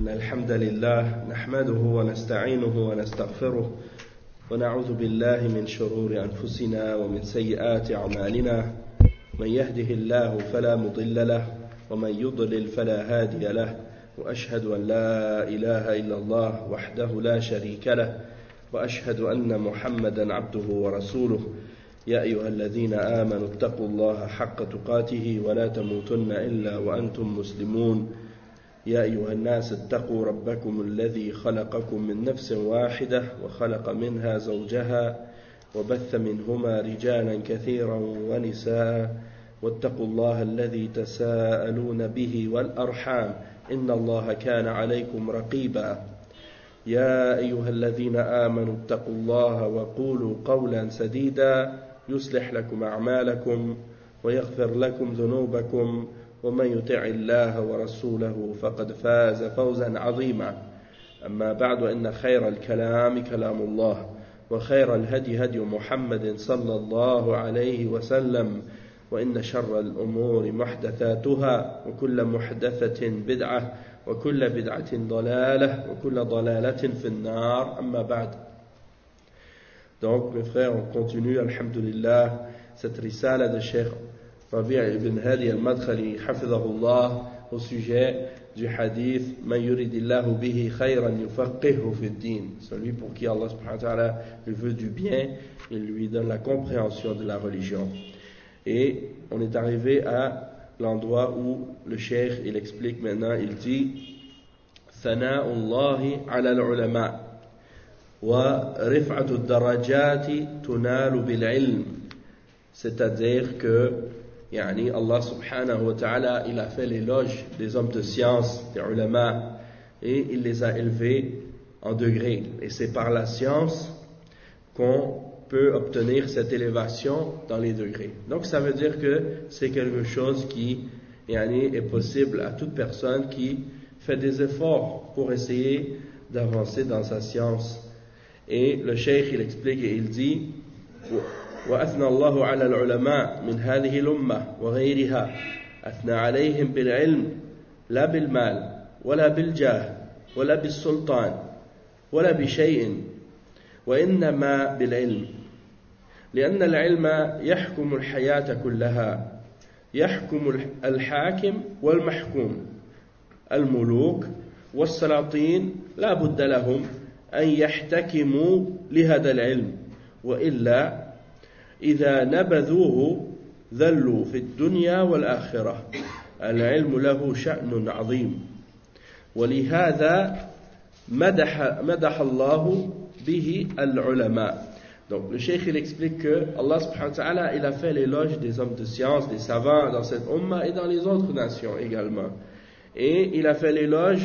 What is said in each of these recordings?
إن الحمد لله نحمده ونستعينه ونستغفره ونعوذ بالله من شرور أنفسنا ومن سيئات أعمالنا من يهده الله فلا مضل له ومن يضلل فلا هادي له وأشهد أن لا إله إلا الله وحده لا شريك له وأشهد أن محمدا عبده ورسوله يا أيها الذين آمنوا اتقوا الله حق تقاته ولا تموتن إلا وأنتم مسلمون يا أيها الناس اتقوا ربكم الذي خلقكم من نفس واحدة وخلق منها زوجها وبث منهما رجالا كثيرا ونساء واتقوا الله الذي تساءلون به والأرحام إن الله كان عليكم رقيبا يا أيها الذين آمنوا اتقوا الله وقولوا قولا سديدا يصلح لكم أعمالكم ويغفر لكم ذنوبكم ومن يطع الله ورسوله فقد فاز فوزا عظيما أما بعد إن خير الكلام كلام الله وخير الهدي هدي محمد صلى الله عليه وسلم وإن شر الأمور محدثاتها وكل محدثة بدعة وكل بدعة ضلالة وكل ضلالة في النار أما بعد. Donc mes frères, on continue, alhamdulillah, cette risala de Cheikh Rabi' ibn Hadi al-Madkhali hafidhahullah au sujet du hadith Man yuridillahu bihi khayran yufaqihu fi ad-din, celui pour qui Allah subhanahu wa ta'ala lui veut du bien, il lui donne la compréhension de la religion. Et on est arrivé à l'endroit où le cheikh il explique maintenant, il dit Thana'ullahi ala al-ulama wa rif'atu ad-darajati tunalu bil-ilm, c'est-à-dire que Yani Allah subhanahu wa ta'ala, il a fait l'éloge des hommes de science, des ulama, et il les a élevés en degrés. Et c'est par la science qu'on peut obtenir cette élévation dans les degrés. Donc ça veut dire que c'est quelque chose qui est possible à toute personne qui fait des efforts pour essayer d'avancer dans sa science. Et le cheikh il explique et il dit وأثنى الله على العلماء من هذه الأمة وغيرها أثنى عليهم بالعلم لا بالمال ولا بالجاه ولا بالسلطان ولا بشيء وإنما بالعلم لأن العلم يحكم الحياة كلها يحكم الحاكم والمحكوم الملوك والسلاطين لا بد لهم أن يحتكموا لهذا العلم وإلا إذا نبذوه ذلوا في الدنيا والآخرة العلم له شأن عظيم ولهذا مدح الله به العلماء. Donc le cheikh il explique que Allah subhanahu wa ta'ala il a fait l'éloge des hommes de science, des savants dans cette umma et dans les autres nations également. Et il a fait l'éloge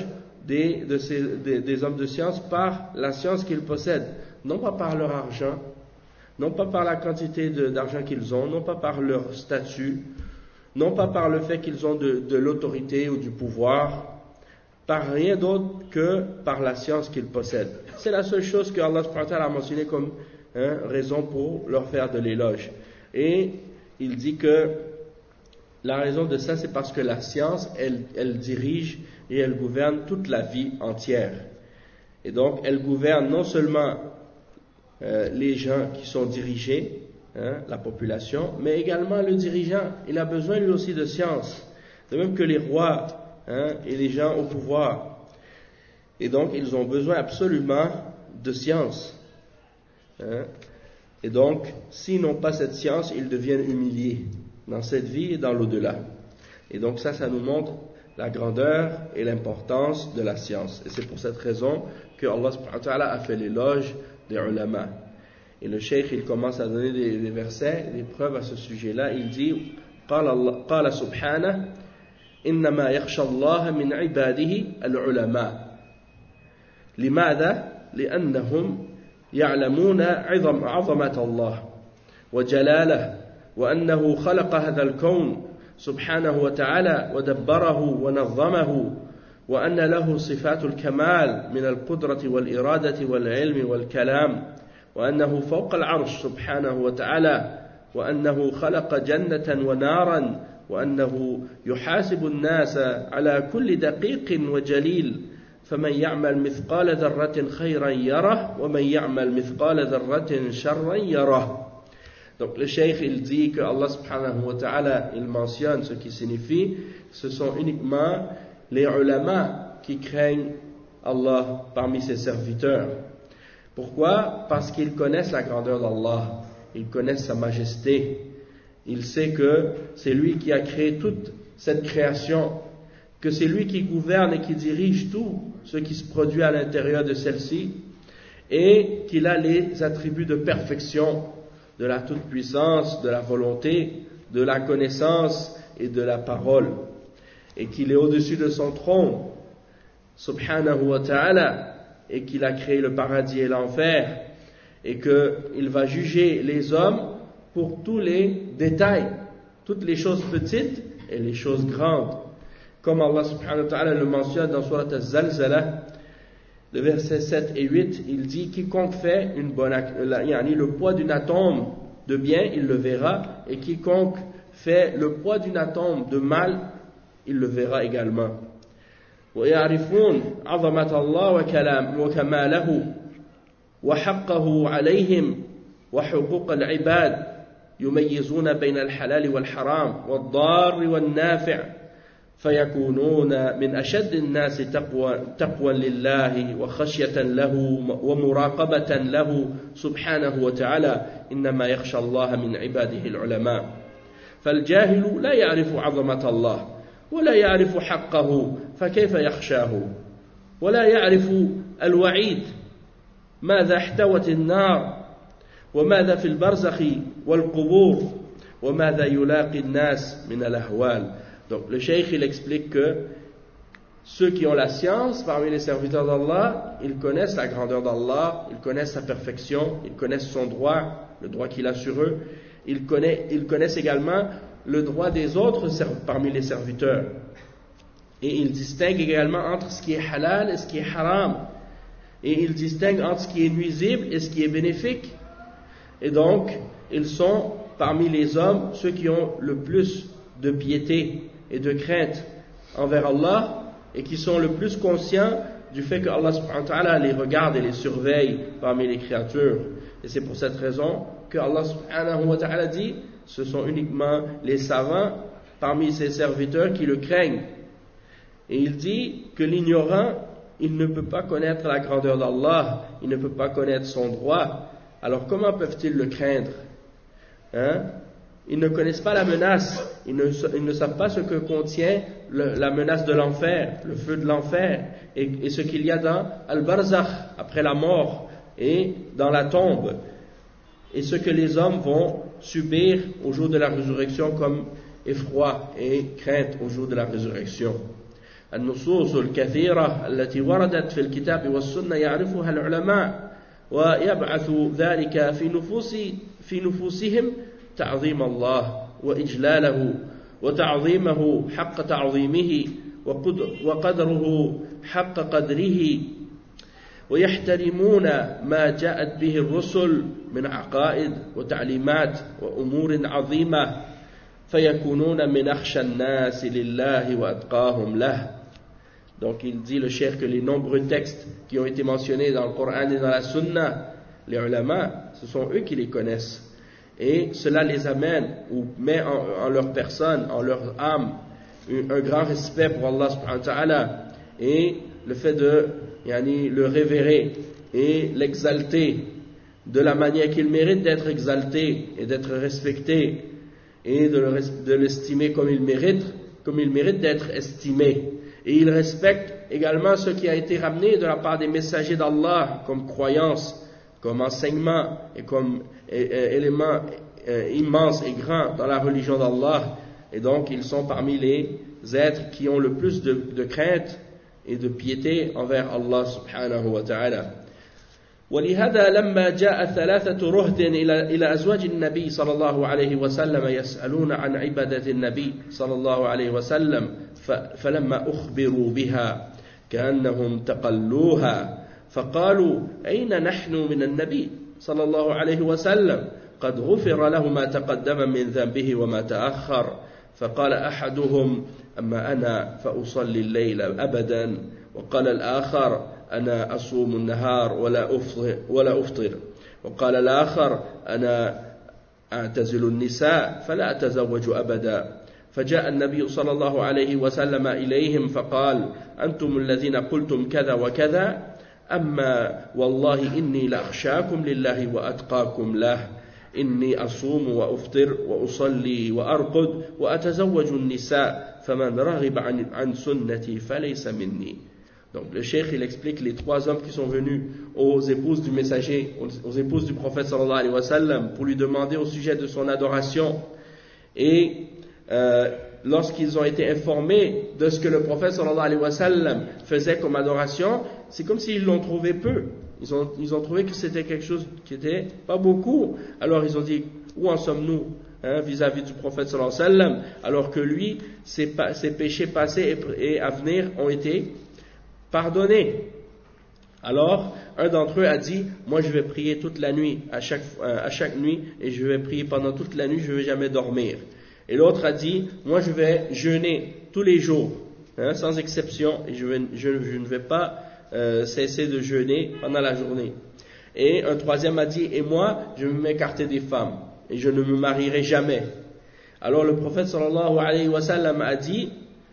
des hommes de science par la science qu'ils possèdent, non pas par leur argent, non pas par la quantité d'argent qu'ils ont, non pas par leur statut, non pas par le fait qu'ils ont de l'autorité ou du pouvoir, par rien d'autre que par la science qu'ils possèdent. C'est la seule chose que Allah subhanahu wa ta'ala a mentionné comme raison pour leur faire de l'éloge. Et il dit que la raison de ça, c'est parce que la science, elle dirige et elle gouverne toute la vie entière. Et donc, elle gouverne non seulement les gens qui sont dirigés, la population, mais également le dirigeant. Il a besoin lui aussi de science, de même que les rois et les gens au pouvoir. Et donc, ils ont besoin absolument de science. Et donc, s'ils n'ont pas cette science, ils deviennent humiliés dans cette vie et dans l'au-delà. Et donc ça nous montre la grandeur et l'importance de la science. Et c'est pour cette raison que Allah subhanahu wa ta'ala a fait l'éloge des ulama. Et le cheikh il commence à donner des versets, des preuves à ce sujet-là. Il dit قال سبحانه إنما يخشى الله من عباده العلماء لماذا؟ لأنهم يعلمون عظمة الله وجلاله وأنه خلق هذا الكون سبحانه وتعالى ودبره ونظمه وأن له صفات الكمال من القدرة والإرادة والعلم والكلام وأنه فوق العرش سبحانه وتعالى وأنه خلق جنة ونارا وأنه يحاسب الناس على كل دقيق وجليل فمن يعمل مثقال ذرة خيرا يره ومن يعمل مثقال ذرة شرا يره. Donc le cheikh il dit que Allah subhanahu wa ta'ala il mentionne ce qui signifie ce sont uniquement les ulama qui craignent Allah parmi ses serviteurs. Pourquoi? Parce qu'ils connaissent la grandeur d'Allah, ils connaissent sa majesté, ils savent que c'est lui qui a créé toute cette création, que c'est lui qui gouverne et qui dirige tout ce qui se produit à l'intérieur de celle-ci et qu'il a les attributs de perfection, de la toute-puissance, de la volonté, de la connaissance et de la parole, et qu'il est au-dessus de son trône, subhanahu wa ta'ala, et qu'il a créé le paradis et l'enfer, et qu'il va juger les hommes pour tous les détails, toutes les choses petites et les choses grandes. Comme Allah subhanahu wa ta'ala le mentionne dans Surat Al-Zalzala, le verset 7 et 8, il dit quiconque fait une bonne le poids d'une atome de bien, il le verra, et quiconque fait le poids d'une atome de mal, il le verra également. ويعرفون عظمة الله وكماله وحقه عليهم وحقوق العباد يميزون بين الحلال والحرام والضار والنافع فيكونون من أشد الناس تقوى لله وخشية له ومراقبة له سبحانه وتعالى إنما يخشى الله من عباده العلماء فالجاهل لا يعرف عظمة الله ولا يعرف حقه فكيف يخشاه ولا يعرف الوعيد ماذا احتوت النار وماذا في البرزخ والقبور وماذا يلاقي الناس من الأهوال. Donc le cheikh il explique que ceux qui ont la science parmi les serviteurs d'Allah, ils connaissent la grandeur d'Allah, ils connaissent sa perfection, ils connaissent son droit, le droit qu'il a sur eux, ils connaissent également le droit des autres parmi les serviteurs. Et ils distinguent également entre ce qui est halal et ce qui est haram. Et ils distinguent entre ce qui est nuisible et ce qui est bénéfique. Et donc, ils sont parmi les hommes ceux qui ont le plus de piété et de crainte envers Allah et qui sont le plus conscients du fait que Allah subhanahu wa ta'ala les regarde et les surveille parmi les créatures. Et c'est pour cette raison que Allah subhanahu wa ta'ala dit ce sont uniquement les savants parmi ses serviteurs qui le craignent. Et il dit que l'ignorant, il ne peut pas connaître la grandeur d'Allah, il ne peut pas connaître son droit. Alors comment peuvent-ils le craindre? Ils ne connaissent pas la menace, ils ne savent pas ce que contient la menace de l'enfer, le feu de l'enfer, et ce qu'il y a dans Al-Barzakh, après la mort, et dans la tombe, et ce que les hommes vont subir au jour de la résurrection comme effroi et crainte au jour de la résurrection. النصوص الكثيرة التي وردت في الكتاب والسنة يعرفها العلماء ويبعث ذلك في نفوسهم تعظيم الله وإجلاله وتعظيمه حق تعظيمه وقدره حق قدره ويحترمون ما جاءت به الرسل من عقائد وتعليمات وأمور عظيمة فيكونون من أخشى الناس لله وأتقاهم له. Donc il dit le cheikh que les nombreux textes qui ont été mentionnés dans le Coran et dans la Sunna, les ulama, ce sont eux qui les connaissent. Et cela les amène ou met en leur personne, en leur âme, un grand respect pour Allah subhanahu wa ta'ala et le fait de le révérer et l'exalter de la manière qu'il mérite d'être exalté et d'être respecté et de l'estimer comme il mérite d'être estimé. Et il respecte également ce qui a été ramené de la part des messagers d'Allah comme croyance, comme enseignement et comme élément immense et grand dans la religion d'Allah. Et donc ils sont parmi les êtres qui ont le plus de crainte et de piété envers Allah subhanahu wa ta'ala. ولهذا لما جاء ثلاثة رهط إلى أزواج النبي صلى الله عليه وسلم يسألون عن عبادة النبي صلى الله عليه وسلم فلما أخبروا بها كأنهم تقلوها فقالوا أين نحن من النبي صلى الله عليه وسلم قد غفر له ما تقدم من ذنبه وما تأخر فقال أحدهم أما أنا فأصلي الليل أبدا وقال الآخر أنا أصوم النهار ولا أفطر وقال الآخر أنا أعتزل النساء فلا أتزوج أبدا فجاء النبي صلى الله عليه وسلم إليهم فقال أنتم الذين قلتم كذا وكذا أما والله إني لأخشاكم لله وأتقاكم له إني أصوم وأفطر وأصلي وأرقد وأتزوج النساء فمن رغب عن سنتي فليس مني. Donc le cheikh il explique les trois hommes qui sont venus aux épouses du messager, aux épouses du prophète sallallahu alayhi wa sallam pour lui demander au sujet de son adoration. Et lorsqu'ils ont été informés de ce que le prophète sallallahu alayhi wa sallam faisait comme adoration, c'est comme s'ils l'ont trouvé peu. Ils ont trouvé que c'était quelque chose qui était pas beaucoup. Alors ils ont dit, où en sommes-nous vis-à-vis du prophète sallallahu alayhi wa sallam, alors que lui, ses péchés passés et à venir ont été pardonnés. Alors, un d'entre eux a dit, moi je vais prier toute la nuit, à chaque nuit, et je vais prier pendant toute la nuit, je ne vais jamais dormir. Et l'autre a dit, moi je vais jeûner tous les jours, sans exception, et je ne vais pas cesser de jeûner pendant la journée. Et un troisième a dit, et moi je vais m'écarter des femmes, et je ne me marierai jamais. Alors le prophète sallallahu alayhi wa sallam a dit,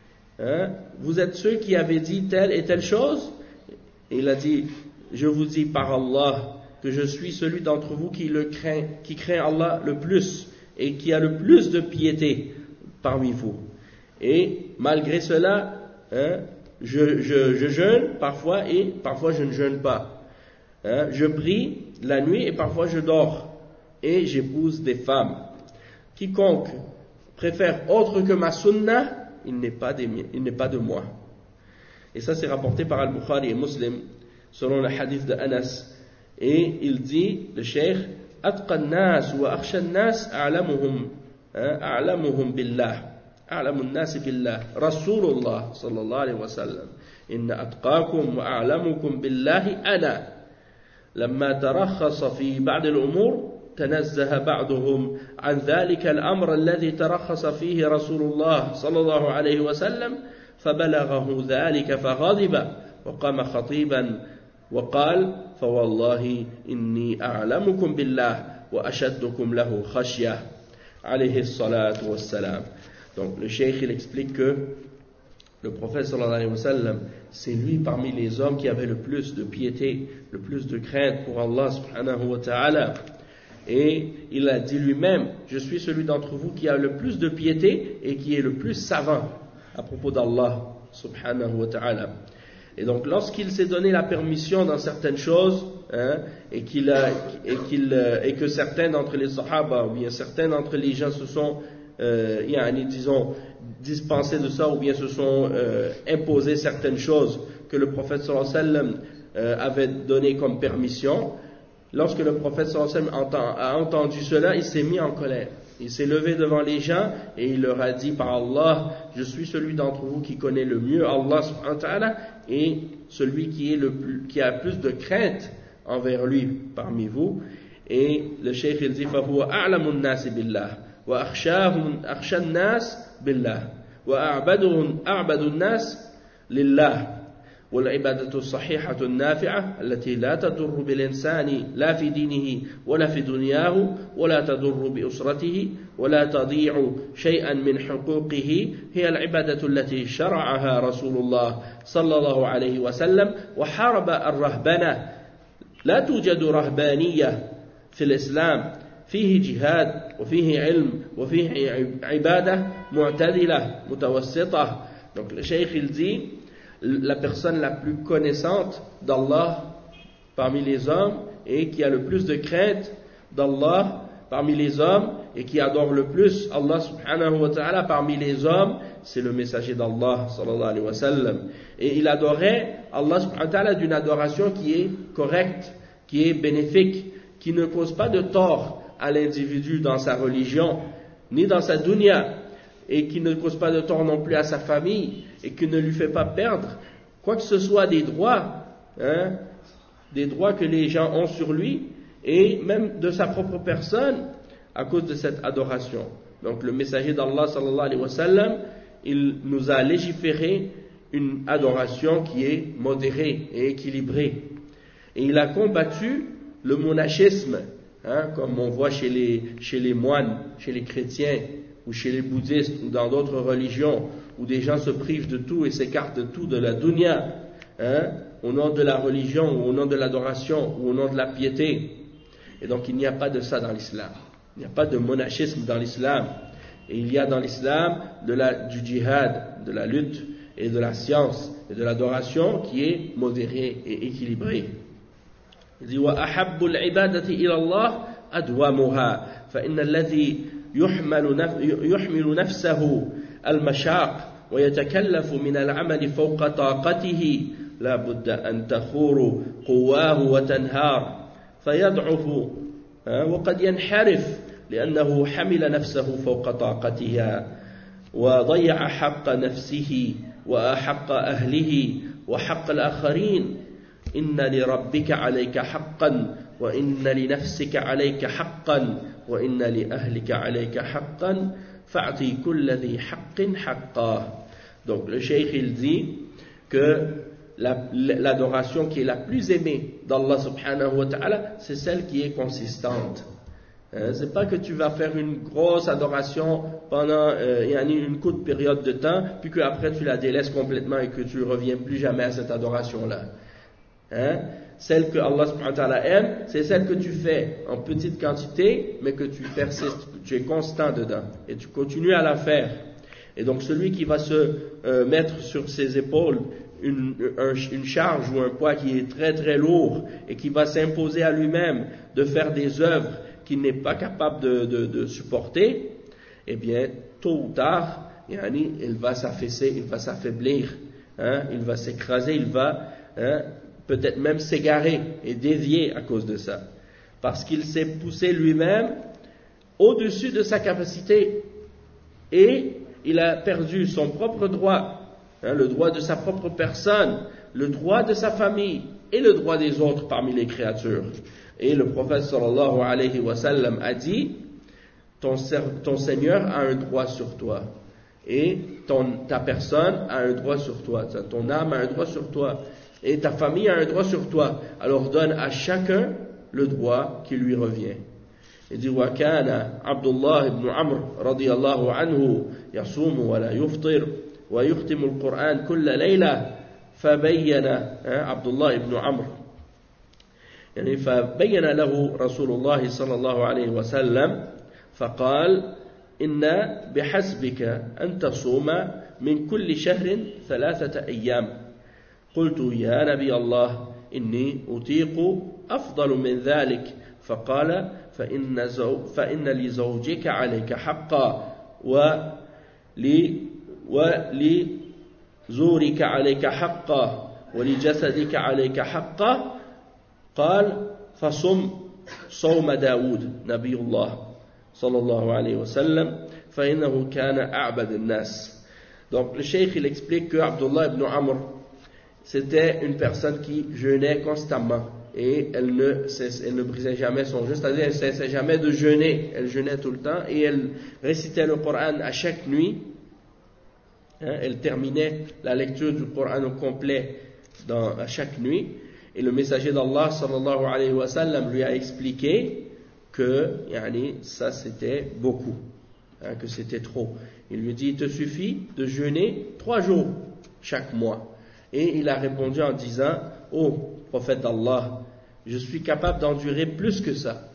vous êtes ceux qui avez dit telle et telle chose? Et il a dit, je vous dis par Allah que je suis celui d'entre vous qui craint Allah le plus et qui a le plus de piété parmi vous. Et malgré cela, je jeûne parfois et parfois je ne jeûne pas. Je prie la nuit et parfois je dors et j'épouse des femmes. Quiconque préfère autre que ma sunna, il n'est pas de moi. Et ça c'est rapporté par Al-Bukhari et Muslim selon le hadith de Anas. Et il dit, le cheikh, أتقى الناس وأخشى الناس أعلمهم بالله أعلم الناس بالله رسول الله صلى الله عليه وسلم إن أتقاكم وأعلمكم بالله أنا لما ترخص في بعض الأمور تنزه بعضهم عن ذلك الأمر الذي ترخص فيه رسول الله صلى الله عليه وسلم فبلغه ذلك فغضب وقام خطيبا وقال فوالله إني أعلمكم بالله وأشدكم له خشية عليه الصلاة والسلام. Donc le cheikh il explique que le prophète sallallahu alayhi wa sallam, c'est lui parmi les hommes qui avait le plus de piété, le plus de crainte pour Allah subhanahu wa ta'ala. Et il a dit lui-même, je suis celui d'entre vous qui a le plus de piété et qui est le plus savant à propos d'Allah subhanahu wa ta'ala. Et donc lorsqu'il s'est donné la permission dans certaines choses, et que certains d'entre les sahaba, ou bien certains d'entre les gens se sont, disons, dispensés de ça, ou bien se sont imposés certaines choses que le prophète sallallahu alayhi wa sallam avait donné comme permission, lorsque le prophète sallallahu alayhi wa sallam a entendu cela, il s'est mis en colère. Il s'est levé devant les gens et il leur a dit par Allah, je suis celui d'entre vous qui connaît le mieux Allah subhanahu wa ta'ala et celui qui a plus de crainte envers lui parmi vous. Et le cheikh il dit فَهُوَ أَعْلَمُ النَّاسِ بِاللَّهِ وَأَخْشَى النَّاسِ بِاللَّهِ وَأَعْبَدُ النَّاسِ لِلَّهِ والعبادة الصحيحة النافعة التي لا تضر بالإنسان لا في دينه ولا في دنياه ولا تضر بأسرته ولا تضيع شيئا من حقوقه هي العبادة التي شرعها رسول الله صلى الله عليه وسلم وحارب الرهبنة. لا توجد رهبانية في الإسلام فيه جهاد وفيه علم وفيه عبادة معتدلة متوسطة. Donc le cheikh il dit, la personne la plus connaissante d'Allah parmi les hommes et qui a le plus de crainte d'Allah parmi les hommes et qui adore le plus Allah subhanahu wa ta'ala parmi les hommes, c'est le messager d'Allah sallallahu alayhi wa sallam. Et il adorait Allah subhanahu wa ta'ala d'une adoration qui est correcte, qui est bénéfique, qui ne cause pas de tort à l'individu dans sa religion, ni dans sa dunya, et qui ne cause pas de tort non plus à sa famille, et qui ne lui fait pas perdre quoi que ce soit des droits que les gens ont sur lui, et même de sa propre personne, à cause de cette adoration. Donc le messager d'Allah sallallahu alayhi wa sallam, il nous a légiféré une adoration qui est modérée et équilibrée. Et il a combattu le monachisme, comme on voit chez les moines, chez les chrétiens, ou chez les bouddhistes, ou dans d'autres religions, où des gens se privent de tout et s'écartent de tout, de la dunya, au nom de la religion, ou au nom de l'adoration, ou au nom de la piété. Et donc il n'y a pas de ça dans l'islam. Il n'y a pas de monachisme dans l'islam. Et il y a dans l'islam du djihad, de la lutte et de la science et de l'adoration qui est modérée et équilibrée. Il dit وَأَحَبُّ الْعِبَادَةِ إِلَى اللَّهِ أَدْوَمُهَا فإن الذي يحمل نفسه المشاق ويتكلف من العمل فوق طاقته لا بد أن تخور قواه وتنهار فيضعف وقد ينحرف لأنه حمل نفسه فوق طاقتها وضيع حق نفسه وحق أهله وحق الآخرين إن لربك عليك حقا وإن لنفسك عليك حقا وإن لأهلك عليك حقا فأعطي كل ذي حق حقه. Donc le cheikh il dit que l'adoration qui est la plus aimée d'Allah subhanahu wa ta'ala, c'est celle qui est consistante. C'est pas que tu vas faire une grosse adoration pendant une courte période de temps, puis qu'après tu la délaisses complètement et que tu ne reviens plus jamais à cette adoration-là. Celle que Allah subhanahu wa ta'ala aime, c'est celle que tu fais en petite quantité, mais que tu persistes, tu es constant dedans, et tu continues à la faire. Et donc celui qui va se mettre sur ses épaules une charge ou un poids qui est très très lourd, et qui va s'imposer à lui-même de faire des œuvres qu'il n'est pas capable de supporter, eh bien, tôt ou tard, il va s'affaisser, il va s'affaiblir, il va s'écraser, il va peut-être même s'égarer et dévier à cause de ça. Parce qu'il s'est poussé lui-même au-dessus de sa capacité et il a perdu son propre droit, le droit de sa propre personne, le droit de sa famille et le droit des autres parmi les créatures. Et le prophète sallallahu alayhi wa sallam a dit, ton Seigneur a un droit sur toi et ta personne a un droit sur toi, ton âme a un droit sur toi et ta famille a un droit sur toi. Alors donne à chacun le droit qui lui revient. Il dit وكان عبد الله بن عمرو رضي الله عنه يصوم ولا يفطر ويختم القرآن كل ليلة فبين عبد الله بن عمرو يعني فبين له رسول الله صلى الله عليه وسلم فقال إن بحسبك أن تصوم من كل شهر 3 أيام قلت يا نبي الله إني أطيق أفضل من ذلك فقال فإن لزوجك عليك حقا ولزورك عليك حقا ولجسدك عليك حقا قال فصم صوم داود نبي الله صلى الله عليه وسلم فإنه كان أعبد الناس. Donc le cheikh il explique que Abdullah ibn Amr c'était une personne qui jeûnait constamment et elle ne brisait jamais son jeûne, c'est-à-dire elle ne cessait jamais de jeûner, elle jeûnait tout le temps et elle récitait le Coran à chaque nuit. Elle terminait la lecture du Coran au complet à chaque nuit. Et le messager d'Allah sallallahu alayhi wa sallam lui a expliqué que ça c'était beaucoup, que c'était trop. Il lui dit, il te suffit de jeûner 3 jours chaque mois. Et il a répondu en disant, ô prophète d'Allah, je suis capable d'endurer plus que ça.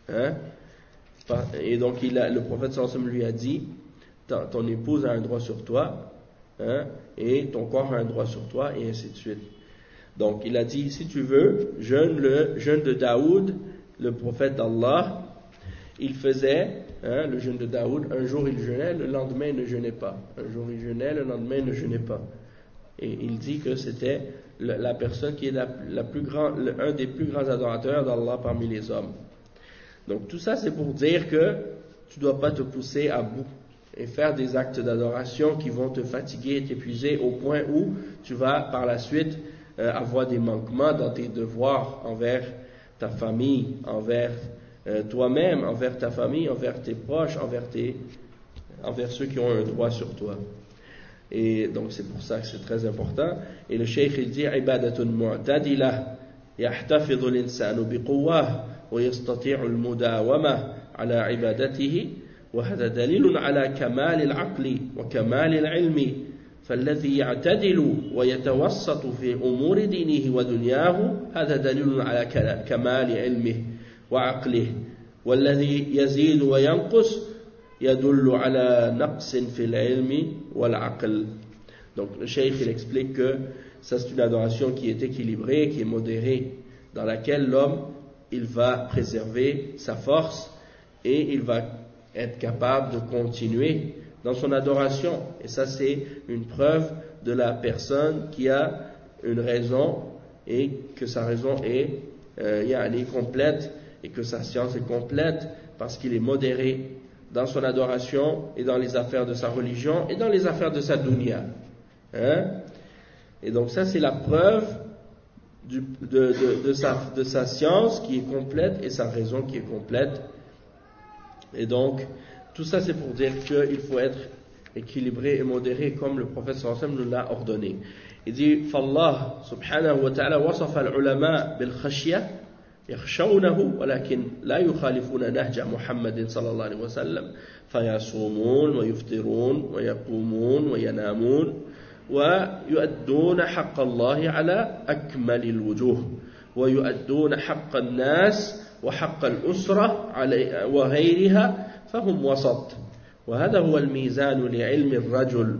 Et donc le prophète sallallahu alayhi wa sallam lui a dit, ton épouse a un droit sur toi, et ton corps a un droit sur toi, et ainsi de suite. Donc il a dit, si tu veux, jeûne le jeûne de Daoud, le prophète d'Allah. Il faisait le jeûne de Daoud, un jour il jeûnait, le lendemain il ne jeûnait pas. Un jour il jeûnait, le lendemain il ne jeûnait pas. Et il dit que c'était la personne qui est un des plus grands adorateurs d'Allah parmi les hommes. Donc tout ça c'est pour dire que tu ne dois pas te pousser à bout et faire des actes d'adoration qui vont te fatiguer et t'épuiser au point où tu vas par la suite avoir des manquements dans tes devoirs envers ta famille, envers toi-même, envers ta famille, envers tes proches, envers ceux qui ont un droit sur toi. Et donc c'est pour ça que c'est très important. Et le cheikh il dit ibadatun mu'tadila يحتفظ الإنسان بقواه ويستطيع المداومة على عبادته وهذا دليل على كمال العقل وكمال العلم فالذي يعتدل ويتوسط في أمور دينه ودنياه هذا دليل على كمال علمه وعقله والذي يزيد وينقص يدل على نقص في العلم والعقل. Donc le cheikh il explique que ça c'est une adoration qui est équilibrée, qui est modérée, dans laquelle l'homme il va préserver sa force et il va être capable de continuer dans son adoration. Et ça c'est une preuve de la personne qui a une raison et que sa raison est complète et que sa science est complète parce qu'il est modéré dans son adoration et dans les affaires de sa religion et dans les affaires de sa dunya. Et donc ça c'est la preuve de sa science qui est complète et sa raison qui est complète. Et donc tout ça c'est pour dire qu'il faut être équilibré et modéré comme le prophète sallallahu alayhi wa sallam nous l'a ordonné. Il dit فالله سبحانه وتعالى وصف العلماء بالخشية يخشونه ولكن لا يخالفون نهج محمد صلى الله عليه وسلم فيصومون ويفطرون ويقومون وينامون ويؤدون حق الله على أكمل الوجوه ويؤدون حق الناس وحق الأسرة وغيرها فهم وسط وهذا هو الميزان لعلم الرجل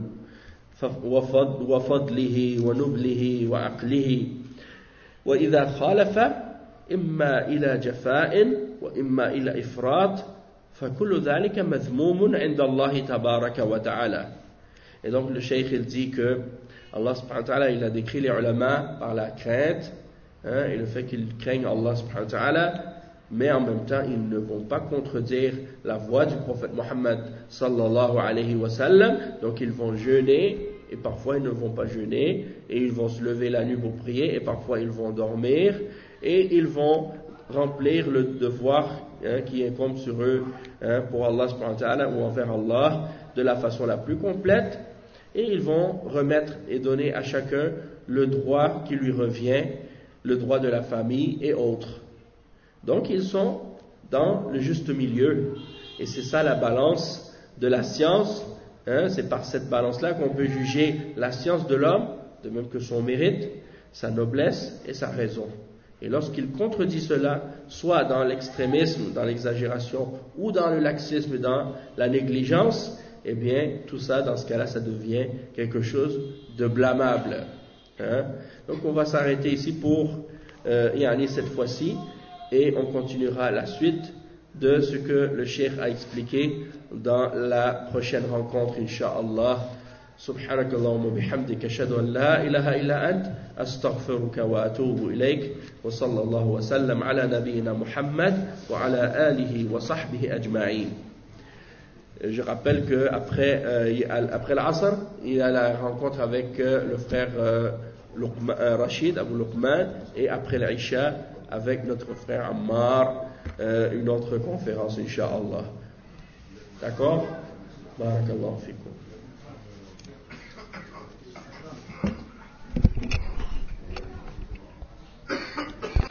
وفضله ونبله وعقله وإذا خالف إما إلى جفاء وإما إلى إفراط فكل ذلك مذموم عند الله تبارك وتعالى. Et donc le cheikh il dit que Allah subhanahu wa ta'ala il a décrit les ulama par la crainte et le fait qu'ils craignent Allah subhanahu wa ta'ala, mais en même temps ils ne vont pas contredire la voie du prophète Mohammed sallallahu alayhi wa sallam. Donc ils vont jeûner et parfois ils ne vont pas jeûner et ils vont se lever la nuit pour prier et parfois ils vont dormir et ils vont remplir le devoir qui incombe sur eux pour Allah subhanahu wa ta'ala ou envers Allah de la façon la plus complète. Et ils vont remettre et donner à chacun le droit qui lui revient, le droit de la famille et autres. Donc ils sont dans le juste milieu. Et c'est ça la balance de la science. C'est par cette balance-là qu'on peut juger la science de l'homme, de même que son mérite, sa noblesse et sa raison. Et lorsqu'il contredit cela, soit dans l'extrémisme, dans l'exagération, ou dans le laxisme, dans la négligence, eh bien, tout ça, dans ce cas-là, ça devient quelque chose de blâmable. Donc, on va s'arrêter ici pour cette fois-ci, et on continuera la suite de ce que le cheikh a expliqué dans la prochaine rencontre, incha'Allah. سبحانك اللهم وبحمدك أشهد أن لا إله إلا أنت أستغفرك وأتوب إليك وصلى الله وسلم على نبينا محمد وعلى آله وصحبه أجمعين. Je rappelle que après l'Asr, il y a la rencontre avec le frère Rachid Abu Luqman et après l'Isha avec notre frère Ammar, une autre conférence, incha'Allah. D'accord? Barakallahu fikum.